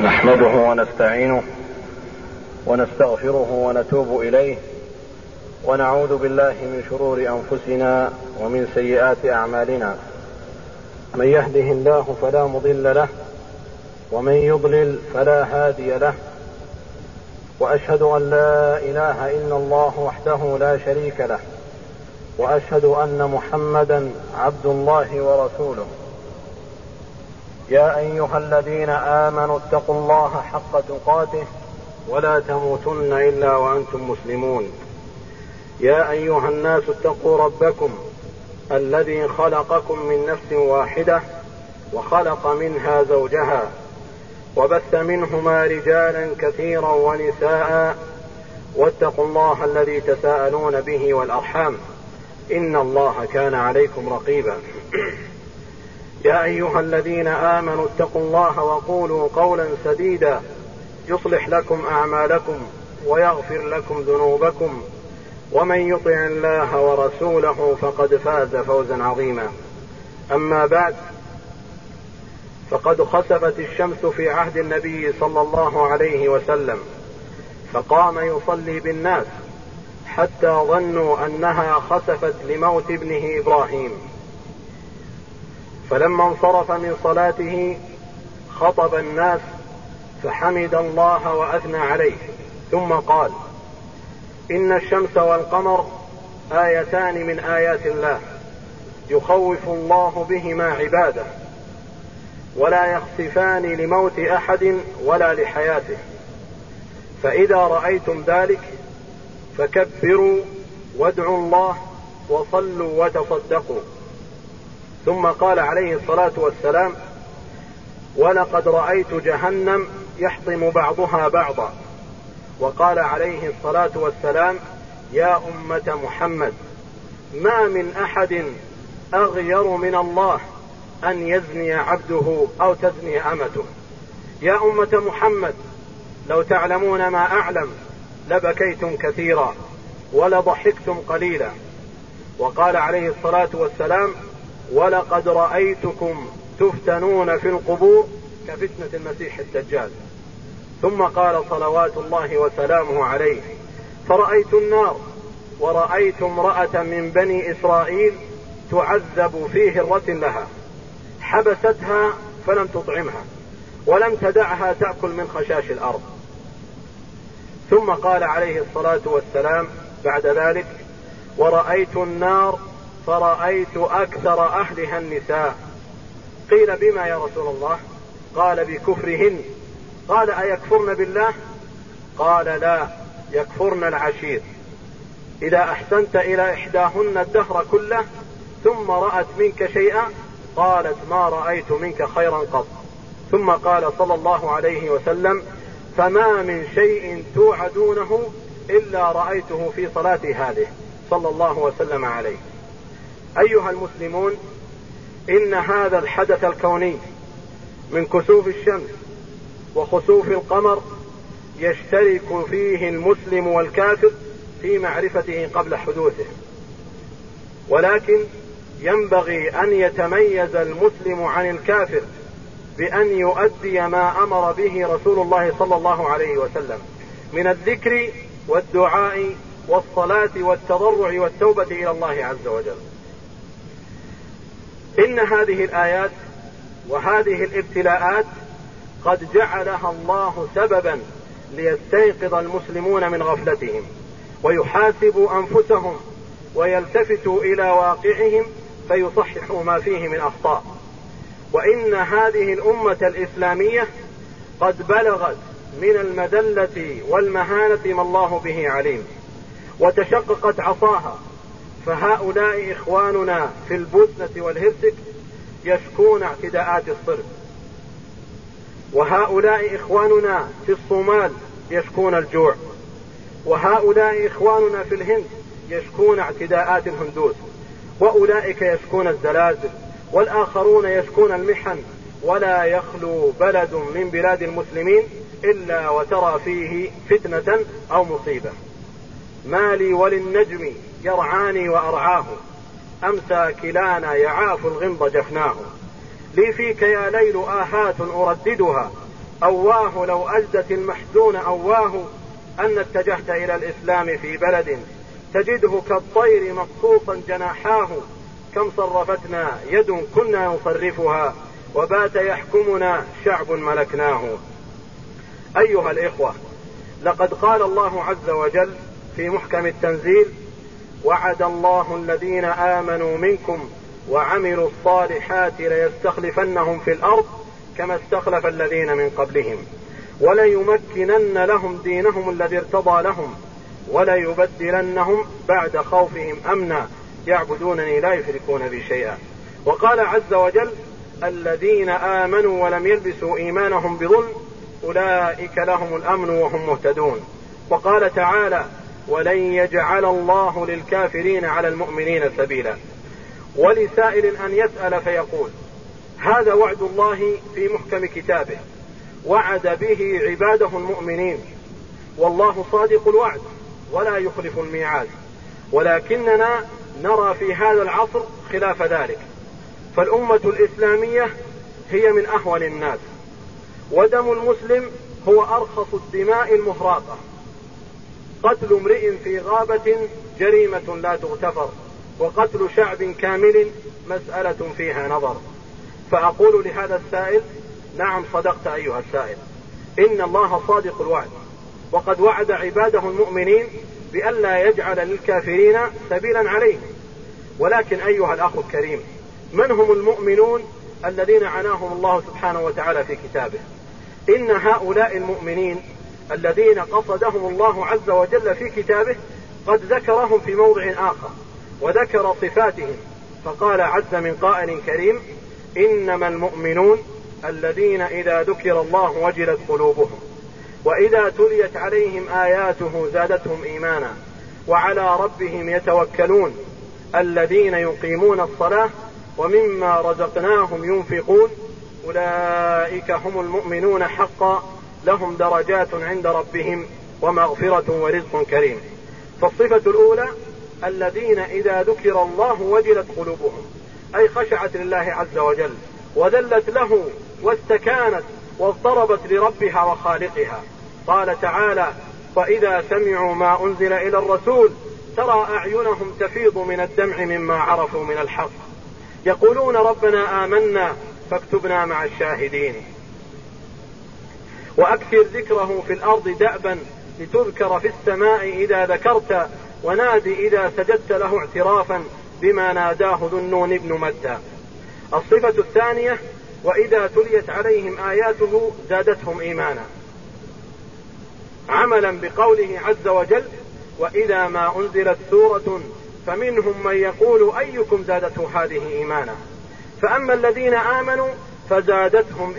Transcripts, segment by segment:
نحمده ونستعينه ونستغفره ونتوب إليه ونعوذ بالله من شرور أنفسنا ومن سيئات أعمالنا. من يهده الله فلا مضل له ومن يضلل فلا هادي له، وأشهد أن لا إله إلا الله وحده لا شريك له، وأشهد أن محمدا عبد الله ورسوله. يا أيها الذين آمنوا اتقوا الله حق تقاته ولا تموتن إلا وأنتم مسلمون. يا أيها الناس اتقوا ربكم الذي خلقكم من نفس واحدة وخلق منها زوجها وبث منهما رجالا كثيرا ونساء، واتقوا الله الذي تساءلون به والأرحام إن الله كان عليكم رقيبا. يا أيها الذين آمنوا اتقوا الله وقولوا قولا سديدا يصلح لكم أعمالكم ويغفر لكم ذنوبكم، ومن يطع الله ورسوله فقد فاز فوزا عظيما. أما بعد، فقد خسفت الشمس في عهد النبي صلى الله عليه وسلم، فقام يصلي بالناس حتى ظنوا أنها خسفت لموت ابنه إبراهيم، فلما انصرف من صلاته خطب الناس فحمد الله وأثنى عليه، ثم قال: إن الشمس والقمر آيتان من آيات الله يخوف الله بهما عباده، ولا يخسفان لموت أحد ولا لحياته، فإذا رأيتم ذلك فكبروا وادعوا الله وصلوا وتصدقوا. ثم قال عليه الصلاة والسلام: ولقد رأيت جهنم يحطم بعضها بعضا. وقال عليه الصلاة والسلام: يا أمة محمد، ما من أحد أغير من الله أن يزني عبده أو تزني أمته. يا أمة محمد، لو تعلمون ما أعلم لبكيتم كثيرا ولضحكتم قليلا. وقال عليه الصلاة والسلام: ولقد رأيتكم تفتنون في القبور كفتنة المسيح الدجال. ثم قال صلوات الله وسلامه عليه: فرأيت النار ورأيت امرأة من بني إسرائيل تعذب في هرة لها، حبستها فلم تطعمها ولم تدعها تأكل من خشاش الأرض. ثم قال عليه الصلاة والسلام بعد ذلك: ورأيت النار فرأيت أكثر أهلها النساء. قيل: بما يا رسول الله؟ قال: بكفرهن. قال: أيكفرن بالله؟ قال: لا، يكفرن العشير. إذا أحسنت إلى إحداهن الدهر كله ثم رأت منك شيئا قالت: ما رأيت منك خيرا قط. ثم قال صلى الله عليه وسلم: فما من شيء توعدونه إلا رأيته في صلاتي هذه، صلى الله وسلم عليه. أيها المسلمون، إن هذا الحدث الكوني من كسوف الشمس وخسوف القمر يشترك فيه المسلم والكافر في معرفته قبل حدوثه، ولكن ينبغي أن يتميز المسلم عن الكافر بأن يؤدي ما أمر به رسول الله صلى الله عليه وسلم من الذكر والدعاء والصلاة والتضرع والتوبة إلى الله عز وجل. إن هذه الآيات وهذه الابتلاءات قد جعلها الله سببا ليستيقظ المسلمون من غفلتهم ويحاسبوا أنفسهم ويلتفتوا إلى واقعهم فيصححوا ما فيه من أخطاء. وإن هذه الأمة الإسلامية قد بلغت من المذلة والمهانة ما الله به عليم، وتشققت عصاها، فهؤلاء إخواننا في البوسنة والهرسك يشكون اعتداءات الصرب، وهؤلاء إخواننا في الصومال يشكون الجوع، وهؤلاء إخواننا في الهند يشكون اعتداءات الهندوس، وأولئك يشكون الزلازل، والآخرون يشكون المحن. ولا يخلو بلد من بلاد المسلمين إلا وترى فيه فتنة أو مصيبة. ما لي وللنجم يرعاني وأرعاه، أمسى كلانا يعاف الغمض جفناه. لي فيك يا ليل آهات أرددها، أواه لو أجدت المحزون أواه أن اتجهت إلى الإسلام في بلد تجده كالطير مقصوصا جناحاه كم صرفتنا يد كنا نصرفها وبات يحكمنا شعب ملكناه. أيها الإخوة، لقد قال الله عز وجل في محكم التنزيل: وعد الله الذين آمنوا منكم وعملوا الصالحات ليستخلفنهم في الأرض كما استخلف الذين من قبلهم وليمكنن لهم دينهم الذي ارتضى لهم وليبدلنهم بعد خوفهم أمنا يعبدونني لا يشركون بي شيئا. وقال عز وجل: الذين آمنوا ولم يلبسوا إيمانهم بظلم أولئك لهم الأمن وهم مهتدون. وقال تعالى: ولن يجعل الله للكافرين على المؤمنين سبيلا. ولسائل أن يسأل فيقول: هذا وعد الله في محكم كتابه وعد به عباده المؤمنين، والله صادق الوعد ولا يخلف الميعاد، ولكننا نرى في هذا العصر خلاف ذلك، فالأمة الإسلامية هي من أهون الناس، ودم المسلم هو أرخص الدماء المهراقة. قتل امرئ في غابة جريمة لا تغتفر، وقتل شعب كامل مسألة فيها نظر. فأقول لهذا السائل: نعم صدقت أيها السائل، إن الله صادق الوعد، وقد وعد عباده المؤمنين بأن لا يجعل للكافرين سبيلا عليهم. ولكن أيها الأخ الكريم، من هم المؤمنون الذين عناهم الله سبحانه وتعالى في كتابه؟ إن هؤلاء المؤمنين الذين قصدهم الله عز وجل في كتابه قد ذكرهم في موضع آخر وذكر صفاتهم، فقال عز من قائل كريم: إنما المؤمنون الذين إذا ذكر الله وجلت قلوبهم وإذا تليت عليهم آياته زادتهم إيمانا وعلى ربهم يتوكلون الذين يقيمون الصلاة ومما رزقناهم ينفقون أولئك هم المؤمنون حقا لهم درجات عند ربهم ومغفرة ورزق كريم. فالصفة الأولى: الذين إذا ذكر الله وجلت قلوبهم، أي خشعت لله عز وجل وذلت له واستكانت واضطربت لربها وخالقها. قال تعالى: فإذا سمعوا ما أنزل إلى الرسول ترى أعينهم تفيض من الدمع مما عرفوا من الحق يقولون ربنا آمنا فاكتبنا مع الشاهدين. وأكثر ذكره في الأرض دأبا لتذكر في السماء إذا ذكرت ونادي إذا سجدت له اعترافا بما ناداه ذو النون ابن مدى. الصفة الثانية: وإذا تليت عليهم آياته زادتهم إيمانا، عملا بقوله عز وجل: وإذا ما أنزلت سورة فمنهم من يقول أيكم زادته هذه إيمانا. فأما الذين آمنوا فزادتهم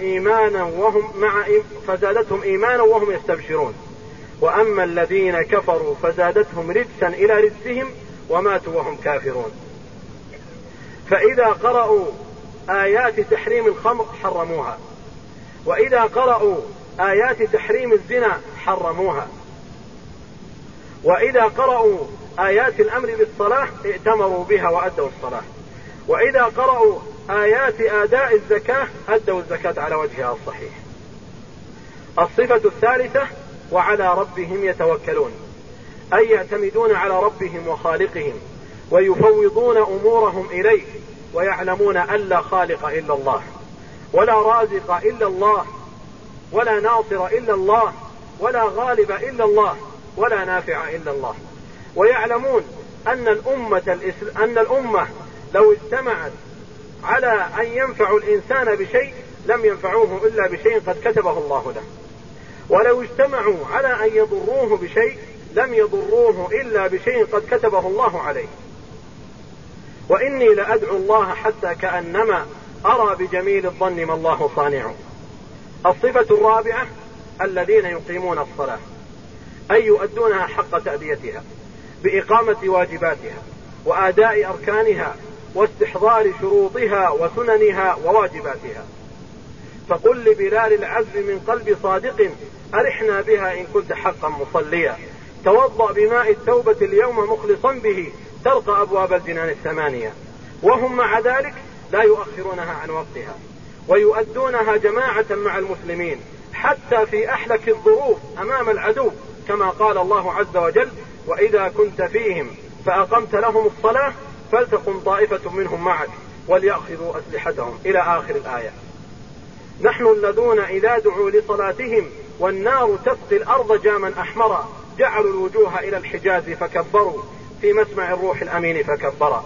إيمانا وهم يستبشرون، وأما الذين كفروا فزادتهم رجسا إلى رجسهم وماتوا وهم كافرون. فإذا قرأوا آيات تحريم الخمر حرموها، وإذا قرأوا آيات تحريم الزنا حرموها، وإذا قرأوا آيات الأمر بالصلاة ائتمروا بها وأدوا الصلاة، وإذا قرأوا آيات آداء الزكاة أدوا الزكاة على وجهها الصحيح. الصفة الثالثة: وعلى ربهم يتوكلون، أي يعتمدون على ربهم وخالقهم ويفوضون أمورهم إليه، ويعلمون أن لا خالق إلا الله ولا رازق إلا الله ولا ناصر إلا الله ولا غالب إلا الله ولا نافع إلا الله، ويعلمون أن الأمة لو اجتمعت على أن ينفعوا الإنسان بشيء لم ينفعوه إلا بشيء قد كتبه الله له، ولو اجتمعوا على أن يضروه بشيء لم يضروه إلا بشيء قد كتبه الله عليه. وإني لأدعو الله حتى كأنما أرى بجميل الظن ما الله صانعه. الصفة الرابعة: الذين يقيمون الصلاة، أي يؤدونها حق تأديتها بإقامة واجباتها وآداء أركانها واستحضار شروطها وسننها وواجباتها. فقل لبلال العزم من قلب صادق أرحنا بها إن كنت حقا مصليا، توضأ بماء التوبة اليوم مخلصا به ترقى أبواب الجنان الثمانية. وهم مع ذلك لا يؤخرونها عن وقتها ويؤدونها جماعة مع المسلمين حتى في أحلك الظروف أمام العدو، كما قال الله عز وجل: وإذا كنت فيهم فأقمت لهم الصلاة فلتقم طائفة منهم معك وليأخذوا أسلحتهم، إلى آخر الآية. نحن الذين إذا دعوا لصلاتهم والنار تسقي الأرض جاما أحمرا جعلوا الوجوه إلى الحجاز فكبروا في مسمع الروح الأمين فكبرا.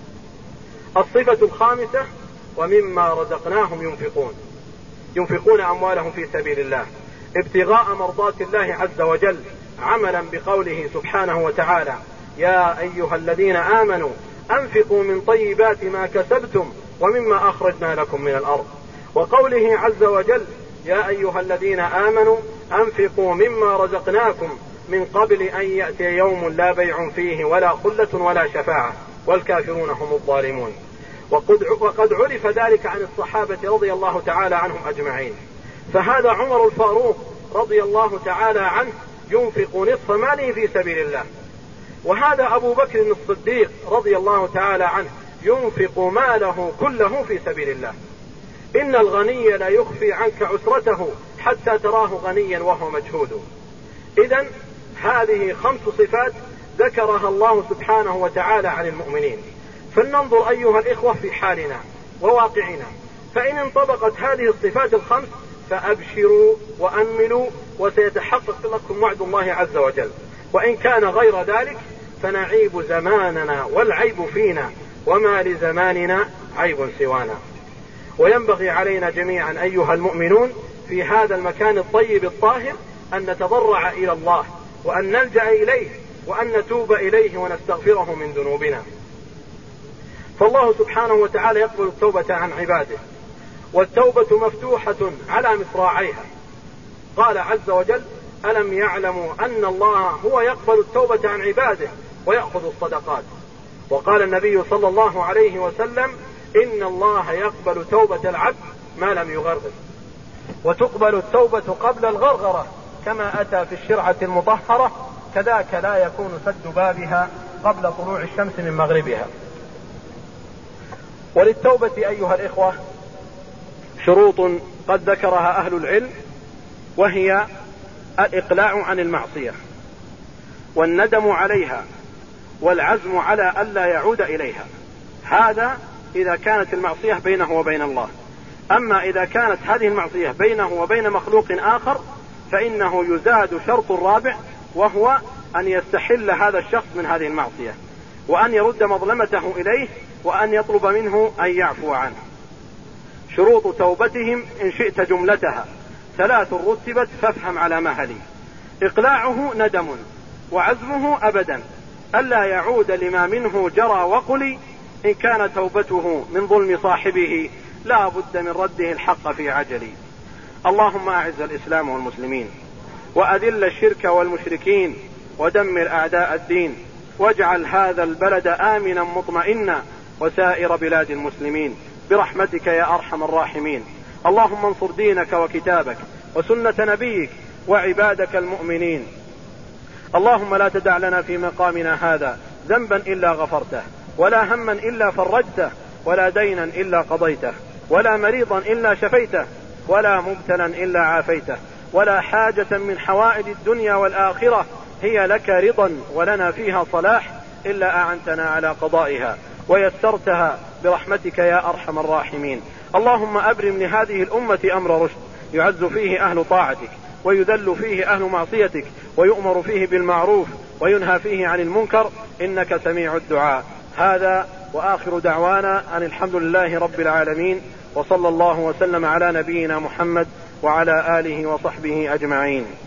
الصفة الخامسة: ومما رزقناهم ينفقون أموالهم في سبيل الله ابتغاء مرضات الله عز وجل، عملا بقوله سبحانه وتعالى: يا أيها الذين آمنوا أنفقوا من طيبات ما كسبتم ومما أخرجنا لكم من الأرض، وقوله عز وجل: يا أيها الذين آمنوا أنفقوا مما رزقناكم من قبل أن يأتي يوم لا بيع فيه ولا خلة ولا شفاعة والكافرون هم الظالمون. وقد عرف ذلك عن الصحابة رضي الله تعالى عنهم أجمعين، فهذا عمر الفاروق رضي الله تعالى عنه ينفق نصف ماله في سبيل الله، وهذا أبو بكر الصديق رضي الله تعالى عنه ينفق ماله كله في سبيل الله. إن الغني لا يخفي عنك عسرته حتى تراه غنيا وهو مجهود. إذن هذه 5 صفات ذكرها الله سبحانه وتعالى عن المؤمنين، فلننظر أيها الإخوة في حالنا وواقعنا، فإن انطبقت هذه الصفات ال5 فأبشروا وأملوا وسيتحقق لكم وعد الله عز وجل، وإن كان غير ذلك فنعيب زماننا والعيب فينا وما لزماننا عيب سوانا. وينبغي علينا جميعا أيها المؤمنون في هذا المكان الطيب الطاهر أن نتضرع إلى الله وأن نلجأ إليه وأن نتوب إليه ونستغفره من ذنوبنا، فالله سبحانه وتعالى يقبل التوبة عن عباده، والتوبة مفتوحة على مصراعيها. قال عز وجل: ألم يعلموا أن الله هو يقبل التوبة عن عباده ويأخذ الصدقات. وقال النبي صلى الله عليه وسلم: إن الله يقبل توبة العبد ما لم يغرغر، وتقبل التوبة قبل الغرغرة كما أتى في الشرعة المطهرة، كذاك لا يكون سد بابها قبل طلوع الشمس من مغربها. وللتوبة أيها الإخوة شروط قد ذكرها أهل العلم، وهي الإقلاع عن المعصية والندم عليها والعزم على ألا يعود إليها، هذا إذا كانت المعصية بينه وبين الله. أما إذا كانت هذه المعصية بينه وبين مخلوق آخر فإنه يزاد شرط رابع، وهو أن يستحل هذا الشخص من هذه المعصية وأن يرد مظلمته إليه وأن يطلب منه أن يعفو عنه. شروط توبتهم إن شئت جملتها 3 رتبت فافهم على مهلي: إقلاعه ندم، وعزمه أبدا ألا يعود لما منه جرى وقلي، إن كان توبته من ظلم صاحبه لا بد من رده الحق في عجل. اللهم أعز الإسلام والمسلمين، وأذل الشرك والمشركين، ودمر أعداء الدين، واجعل هذا البلد آمنا مطمئنا وسائر بلاد المسلمين برحمتك يا أرحم الراحمين. اللهم انصر دينك وكتابك وسنة نبيك وعبادك المؤمنين. اللهم لا تدع لنا في مقامنا هذا ذنبا إلا غفرته، ولا هما إلا فرجته، ولا دينا إلا قضيته، ولا مريضا إلا شفيته، ولا مبتلا إلا عافيته، ولا حاجة من حوائج الدنيا والآخرة هي لك رضا ولنا فيها صلاح إلا أعنتنا على قضائها ويسرتها برحمتك يا أرحم الراحمين. اللهم أبرم لهذه الأمة أمر رشد يعز فيه أهل طاعتك ويذل فيه أهل معصيتك ويؤمر فيه بالمعروف وينهى فيه عن المنكر، إنك سميع الدعاء. هذا وآخر دعوانا أن الحمد لله رب العالمين، وصلى الله وسلم على نبينا محمد وعلى آله وصحبه أجمعين.